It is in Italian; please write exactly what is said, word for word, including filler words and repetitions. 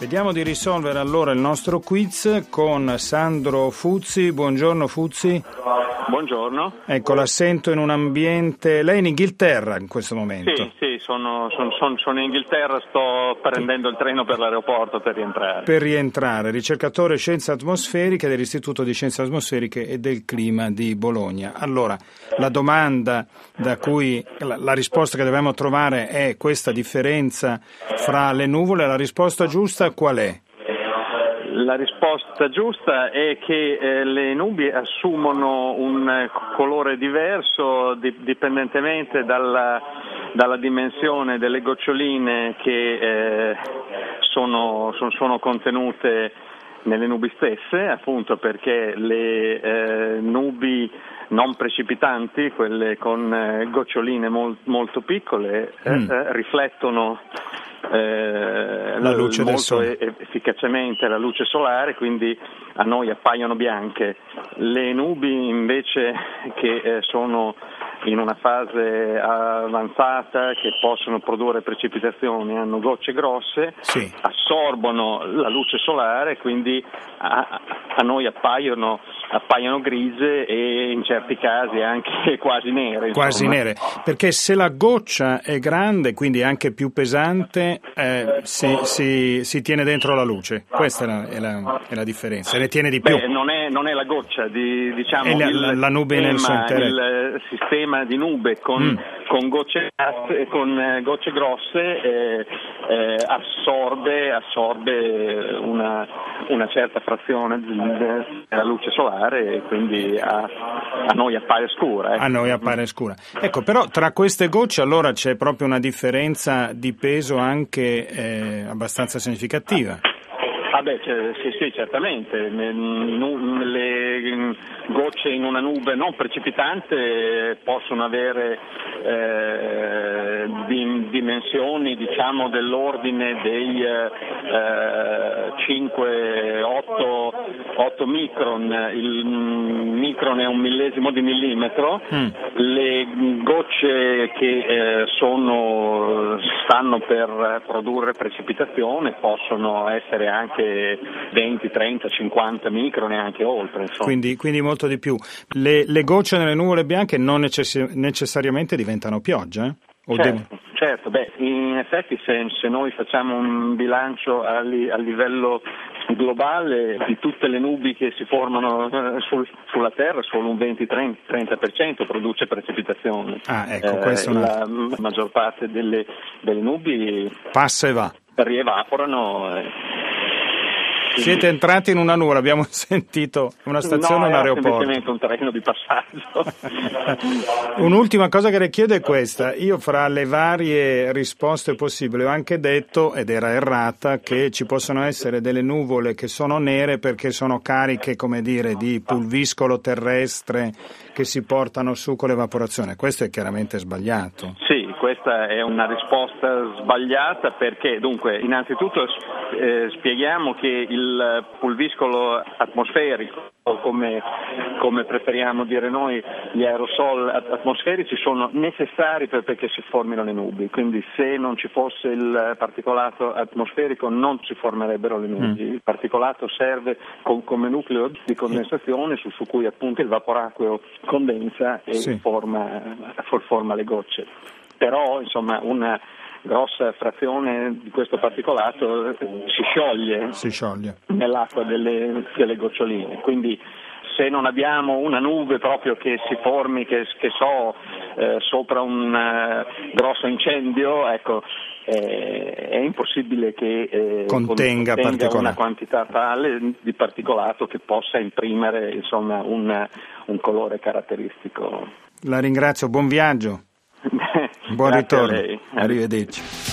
Vediamo di risolvere allora il nostro quiz con Sandro Fuzzi. Buongiorno Fuzzi. Buongiorno. Ecco, l'assento in un ambiente... Lei è in Inghilterra in questo momento? Sì, sì, sono, sono, sono, sono in Inghilterra, sto prendendo il treno per l'aeroporto per rientrare. Per rientrare, ricercatore scienze atmosferiche dell'Istituto di Scienze Atmosferiche e del Clima di Bologna. Allora, la domanda da cui la, la risposta che dobbiamo trovare è questa differenza fra le nuvole. La risposta giusta qual è? La risposta giusta è che eh, le nubi assumono un eh, colore diverso di, dipendentemente dalla, dalla dimensione delle goccioline che eh, sono, sono, sono contenute nelle nubi stesse, appunto perché le eh, nubi non precipitanti, quelle con eh, goccioline mol, molto piccole, eh, mm. eh, riflettono Eh, la luce del molto sole. efficacemente la luce solare, quindi a noi appaiono bianche. Le nubi invece che eh, sono in una fase avanzata, che possono produrre precipitazioni, hanno gocce grosse, sì. assorbono la luce solare, quindi a, a noi appaiono, appaiono grigie e in certi casi anche quasi nere. Quasi insomma. nere, perché se la goccia è grande, quindi anche più pesante, eh, si, si, si tiene dentro la luce. Questa è la, è la, è la differenza, se ne tiene di più. Beh, non è, non è la goccia, di, diciamo è la, il, la nube sistema, nel suo interesse. il sistema di nube con, mm. con, gocce, con eh, gocce grosse eh, eh, assorbe, assorbe una, una certa frazione della luce solare e quindi a, a noi appare scura. Ecco. A noi appare scura. Ecco, però tra queste gocce allora c'è proprio una differenza di peso anche eh, abbastanza significativa. Ah beh, cioè, sì, sì, certamente. Le gocce in una nube non precipitante possono avere eh, dimensioni, diciamo, dell'ordine dei eh, cinque otto micron. Il micron è un millesimo di millimetro. Mm. Le gocce che eh, sono, stanno per produrre precipitazione possono essere anche venti, trenta, cinquanta micron e anche oltre. Insomma. Quindi, quindi molto di più. Le, le gocce nelle nuvole bianche non necess- necessariamente diventano pioggia? Eh? O certo, devo... certo. Beh, in effetti se, se noi facciamo un bilancio a, li, a livello globale di tutte le nubi che si formano eh, sul, sulla Terra, solo un venti trenta per cento produce precipitazione. Ah, ecco, eh, questa è una... La maggior parte delle, delle nubi passa e va. Rievaporano. Eh. Siete entrati in una nuvola, abbiamo sentito una stazione o no, un aeroporto? No, semplicemente un treno di passaggio. Un'ultima cosa che le chiedo è questa. Io fra le varie risposte possibili ho anche detto, ed era errata, che ci possono essere delle nuvole che sono nere perché sono cariche, come dire, di pulviscolo terrestre che si portano su con l'evaporazione. Questo è chiaramente sbagliato. Sì, questa è una risposta sbagliata perché, dunque, innanzitutto eh, spieghiamo che il pulviscolo atmosferico, come, come preferiamo dire noi, gli aerosol atmosferici sono necessari per, perché si formino le nubi, quindi se non ci fosse il particolato atmosferico non si formerebbero le nubi. Mm. Il particolato serve com, come nucleo di condensazione su, su cui appunto il vaporacqueo condensa e sì. forma, forma le gocce. Però insomma una grossa frazione di questo particolato si scioglie, si scioglie. nell'acqua delle, delle goccioline, quindi se non abbiamo una nube proprio che si formi, che, che so, eh, sopra un uh, grosso incendio, ecco, eh, è impossibile che eh, contenga, contenga una quantità tale di particolato che possa imprimere insomma un, un colore caratteristico. La ringrazio, buon viaggio. Buon ritorno, arrivederci.